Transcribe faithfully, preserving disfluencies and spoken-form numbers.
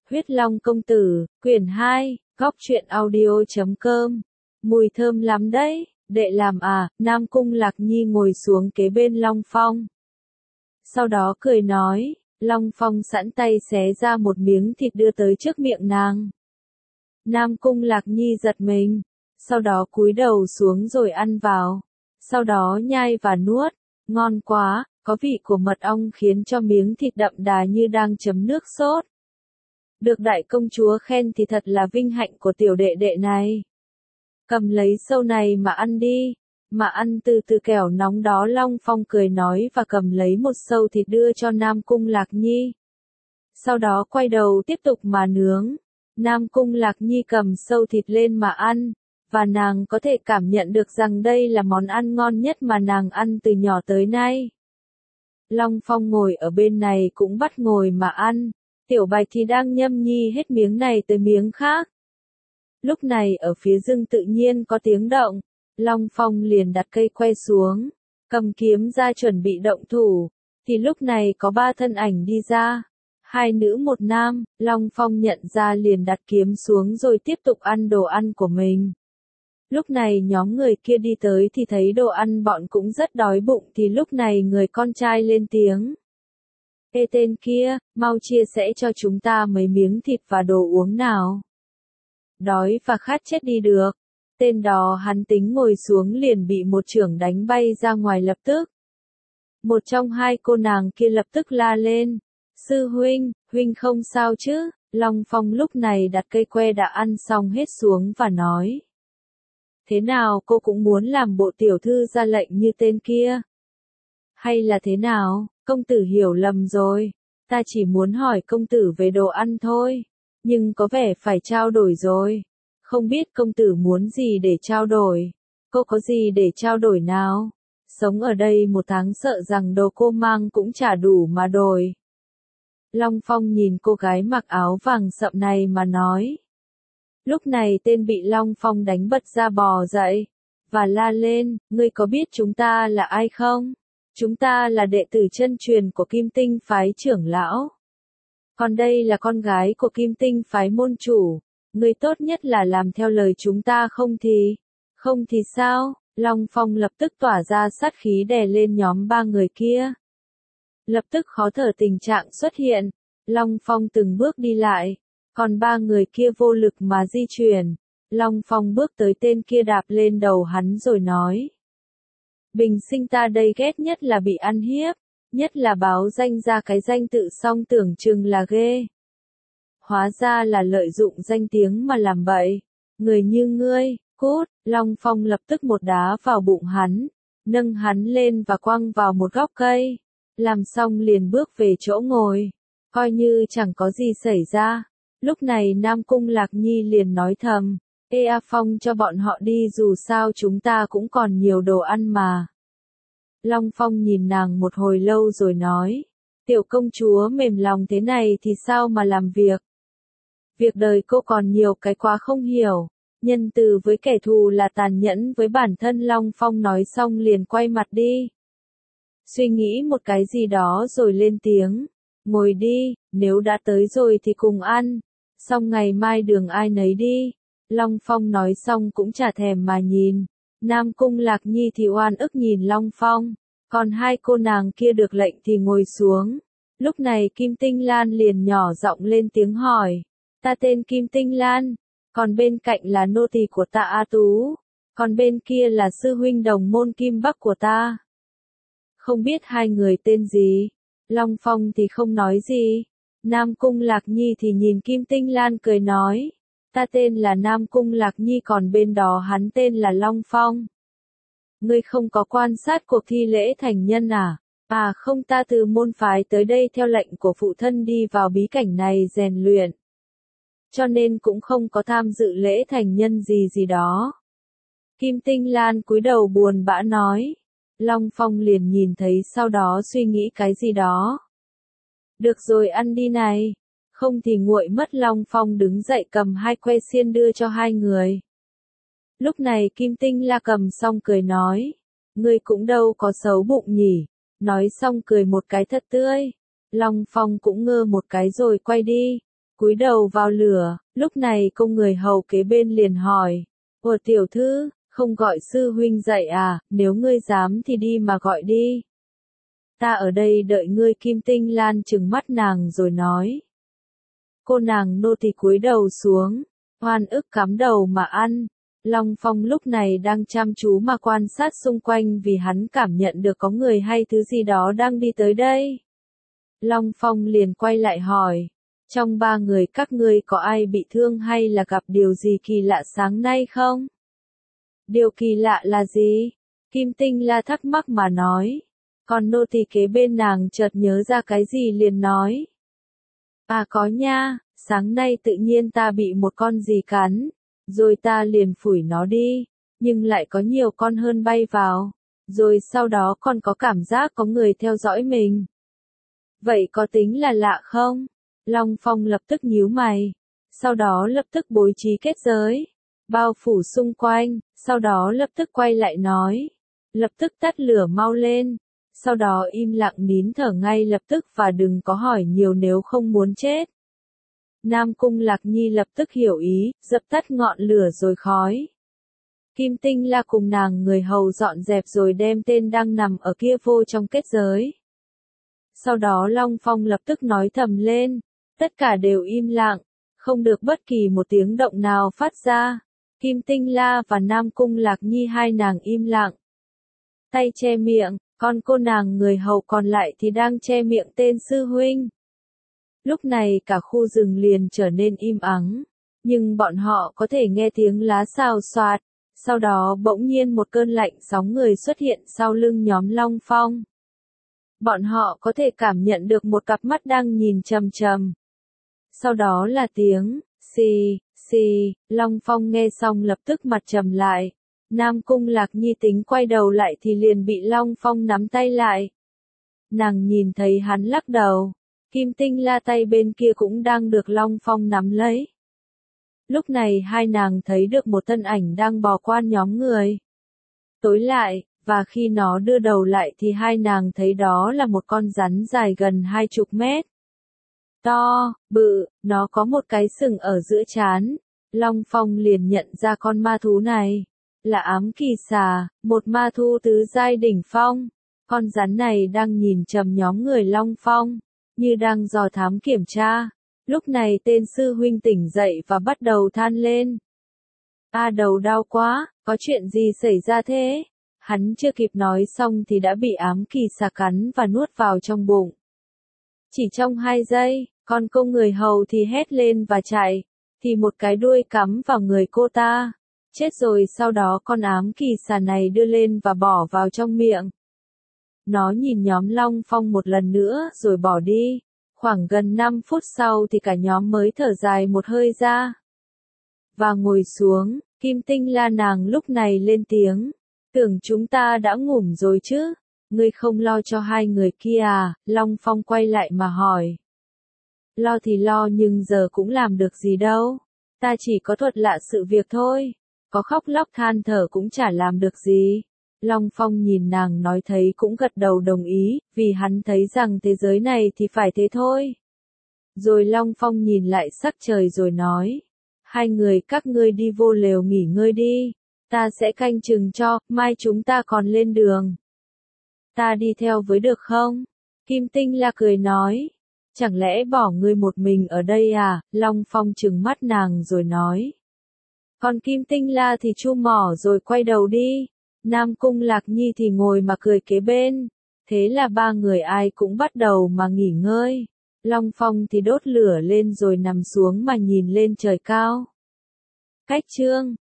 Huyết Long Công Tử, quyển hai, góc truyện audio chấm com. Mùi thơm lắm đấy, đệ làm à, Nam Cung Lạc Nhi ngồi xuống kế bên Long Phong. Sau đó cười nói, Long Phong sẵn tay xé ra một miếng thịt đưa tới trước miệng nàng. Nam Cung Lạc Nhi giật mình, sau đó cúi đầu xuống rồi ăn vào, sau đó nhai và nuốt, ngon quá, có vị của mật ong khiến cho miếng thịt đậm đà như đang chấm nước sốt. Được đại công chúa khen thì thật là vinh hạnh của tiểu đệ đệ này. Cầm lấy sâu này mà ăn đi, mà ăn từ từ kẻo nóng đó. Long Phong cười nói và cầm lấy một sâu thịt đưa cho Nam Cung Lạc Nhi. Sau đó quay đầu tiếp tục mà nướng. Nam Cung Lạc Nhi cầm sâu thịt lên mà ăn, và nàng có thể cảm nhận được rằng đây là món ăn ngon nhất mà nàng ăn từ nhỏ tới nay. Long Phong ngồi ở bên này cũng bắt ngồi mà ăn, Tiểu Bạch thì đang nhâm nhi hết miếng này tới miếng khác. Lúc này ở phía rừng tự nhiên có tiếng động, Long Phong liền đặt cây que xuống, cầm kiếm ra chuẩn bị động thủ, thì lúc này có ba thân ảnh đi ra, hai nữ một nam. Long Phong nhận ra liền đặt kiếm xuống rồi tiếp tục ăn đồ ăn của mình. Lúc này nhóm người kia đi tới thì thấy đồ ăn bọn cũng rất đói bụng, thì lúc này người con trai lên tiếng. Ê tên kia, mau chia sẻ cho chúng ta mấy miếng thịt và đồ uống nào. Đói và khát chết đi được. Tên đó hắn tính ngồi xuống liền bị một chưởng đánh bay ra ngoài lập tức. Một trong hai cô nàng kia lập tức la lên. Sư huynh, huynh không sao chứ? Long Phong lúc này đặt cây que đã ăn xong hết xuống và nói. Thế nào cô cũng muốn làm bộ tiểu thư ra lệnh như tên kia? Hay là thế nào? Công tử hiểu lầm rồi. Ta chỉ muốn hỏi công tử về đồ ăn thôi. Nhưng có vẻ phải trao đổi rồi. Không biết công tử muốn gì để trao đổi? Cô có gì để trao đổi nào? Sống ở đây một tháng sợ rằng đồ cô mang cũng chả đủ mà đổi. Long Phong nhìn cô gái mặc áo vàng sậm này mà nói. Lúc này tên bị Long Phong đánh bật ra bò dậy, và la lên, ngươi có biết chúng ta là ai không? Chúng ta là đệ tử chân truyền của Kim Tinh phái trưởng lão. Còn đây là con gái của Kim Tinh phái môn chủ, ngươi tốt nhất là làm theo lời chúng ta không thì, không thì sao? Long Phong lập tức tỏa ra sát khí đè lên nhóm ba người kia. Lập tức khó thở tình trạng xuất hiện, Long Phong từng bước đi lại, còn ba người kia vô lực mà di chuyển. Long Phong bước tới tên kia đạp lên đầu hắn rồi nói. Bình sinh ta đây ghét nhất là bị ăn hiếp, nhất là báo danh ra cái danh tự xong tưởng chừng là ghê. Hóa ra là lợi dụng danh tiếng mà làm bậy. Người như ngươi, cút. Long Phong lập tức một đá vào bụng hắn, nâng hắn lên và quăng vào một góc cây. Làm xong liền bước về chỗ ngồi, coi như chẳng có gì xảy ra. Lúc này Nam Cung Lạc Nhi liền nói thầm, Ê A Phong cho bọn họ đi dù sao chúng ta cũng còn nhiều đồ ăn mà. Long Phong nhìn nàng một hồi lâu rồi nói, tiểu công chúa mềm lòng thế này thì sao mà làm việc. Việc đời cô còn nhiều cái quá không hiểu, nhân từ với kẻ thù là tàn nhẫn với bản thân. Long Phong nói xong liền quay mặt đi. Suy nghĩ một cái gì đó rồi lên tiếng, ngồi đi, nếu đã tới rồi thì cùng ăn, xong ngày mai đường ai nấy đi. Long Phong nói xong cũng chả thèm mà nhìn. Nam Cung Lạc Nhi thì oan ức nhìn Long Phong, còn hai cô nàng kia được lệnh thì ngồi xuống. Lúc này Kim Tinh Lan liền nhỏ giọng lên tiếng hỏi, ta tên Kim Tinh Lan, còn bên cạnh là nô tỳ của ta A Tú, còn bên kia là sư huynh đồng môn Kim Bắc của ta. Không biết hai người tên gì? Long Phong thì không nói gì. Nam Cung Lạc Nhi thì nhìn Kim Tinh Lan cười nói, ta tên là Nam Cung Lạc Nhi còn bên đó hắn tên là Long Phong. Ngươi không có quan sát cuộc thi lễ thành nhân à? À không, ta từ môn phái tới đây theo lệnh của phụ thân đi vào bí cảnh này rèn luyện. Cho nên cũng không có tham dự lễ thành nhân gì gì đó. Kim Tinh Lan cúi đầu buồn bã nói. Long Phong liền nhìn thấy sau đó suy nghĩ cái gì đó. Được rồi ăn đi này, không thì nguội mất. Long Phong đứng dậy cầm hai que xiên đưa cho hai người. Lúc này Kim Tinh La cầm xong cười nói, ngươi cũng đâu có xấu bụng nhỉ, nói xong cười một cái thật tươi. Long Phong cũng ngơ một cái rồi quay đi. cúi đầu vào lửa, lúc này công người hầu kế bên liền hỏi, ủa tiểu thư, không gọi sư huynh dậy à, nếu ngươi dám thì đi mà gọi đi. Ta ở đây đợi ngươi. Kim Tinh Lan trừng mắt nàng rồi nói. Cô nàng nô tỳ cúi đầu xuống, oan ức cắm đầu mà ăn. Long Phong lúc này đang chăm chú mà quan sát xung quanh vì hắn cảm nhận được có người hay thứ gì đó đang đi tới đây. Long Phong liền quay lại hỏi, trong ba người các ngươi có ai bị thương hay là gặp điều gì kỳ lạ sáng nay không? Điều kỳ lạ là gì? Kim Tinh La thắc mắc mà nói. Còn nô tỳ kế bên nàng chợt nhớ ra cái gì liền nói. À có nha, sáng nay tự nhiên ta bị một con gì cắn, rồi ta liền phủi nó đi, nhưng lại có nhiều con hơn bay vào, rồi sau đó còn có cảm giác có người theo dõi mình. Vậy có tính là lạ không? Long Phong lập tức nhíu mày, sau đó lập tức bố trí kết giới, bao phủ xung quanh, sau đó lập tức quay lại nói, lập tức tắt lửa mau lên, sau đó im lặng nín thở ngay lập tức và đừng có hỏi nhiều nếu không muốn chết. Nam Cung Lạc Nhi lập tức hiểu ý, dập tắt ngọn lửa rồi khói. Kim Tinh La cùng nàng người hầu dọn dẹp rồi đem tên đang nằm ở kia vô trong kết giới. Sau đó Long Phong lập tức nói thầm lên, tất cả đều im lặng, không được bất kỳ một tiếng động nào phát ra. Kim Tinh La và Nam Cung Lạc Nhi hai nàng im lặng. Tay che miệng, còn cô nàng người hầu còn lại thì đang che miệng tên sư huynh. Lúc này cả khu rừng liền trở nên im ắng, nhưng bọn họ có thể nghe tiếng lá xào xoạt, sau đó bỗng nhiên một cơn lạnh sóng người xuất hiện sau lưng nhóm Long Phong. Bọn họ có thể cảm nhận được một cặp mắt đang nhìn chằm chằm. Sau đó là tiếng, xì, xì, Long Phong nghe xong lập tức mặt trầm lại. Nam Cung Lạc Nhi tính quay đầu lại thì liền bị Long Phong nắm tay lại. Nàng nhìn thấy hắn lắc đầu. Kim Tinh La tay bên kia cũng đang được Long Phong nắm lấy. Lúc này hai nàng thấy được một thân ảnh đang bò qua nhóm người. Tối lại, và khi nó đưa đầu lại thì hai nàng thấy đó là một con rắn dài gần hai chục mét. To, bự, nó có một cái sừng ở giữa trán. Long Phong liền nhận ra con ma thú này là Ám Kỳ Xà, một ma thú tứ giai đỉnh phong. Con rắn này đang nhìn chằm nhóm người Long Phong, như đang dò thám kiểm tra. Lúc này tên sư huynh tỉnh dậy và bắt đầu than lên. A đầu đau quá, có chuyện gì xảy ra thế? Hắn chưa kịp nói xong thì đã bị Ám Kỳ Xà cắn và nuốt vào trong bụng. Chỉ trong hai giây, con công người hầu thì hét lên và chạy, thì một cái đuôi cắm vào người cô ta. Chết rồi. Sau đó con Ám Kỳ Xà này đưa lên và bỏ vào trong miệng. Nó nhìn nhóm Long Phong một lần nữa rồi bỏ đi. Khoảng gần năm phút sau thì cả nhóm mới thở dài một hơi ra. Và ngồi xuống, Kim Tinh La nàng lúc này lên tiếng. Tưởng chúng ta đã ngủ rồi chứ? Ngươi không lo cho hai người kia à? Long Phong quay lại mà hỏi. Lo thì lo nhưng giờ cũng làm được gì đâu. Ta chỉ có thuật lạ sự việc thôi. Có khóc lóc than thở cũng chả làm được gì. Long Phong nhìn nàng nói thấy cũng gật đầu đồng ý, vì hắn thấy rằng thế giới này thì phải thế thôi. Rồi Long Phong nhìn lại sắc trời rồi nói. Hai người các ngươi đi vô lều nghỉ ngơi đi. Ta sẽ canh chừng cho, mai chúng ta còn lên đường. Ta đi theo với được không? Kim Tinh La cười nói. Chẳng lẽ bỏ ngươi một mình ở đây à? Long Phong trừng mắt nàng rồi nói. Còn Kim Tinh La thì chu mỏ rồi quay đầu đi. Nam Cung Lạc Nhi thì ngồi mà cười kế bên. Thế là ba người ai cũng bắt đầu mà nghỉ ngơi. Long Phong thì đốt lửa lên rồi nằm xuống mà nhìn lên trời cao. Cách chương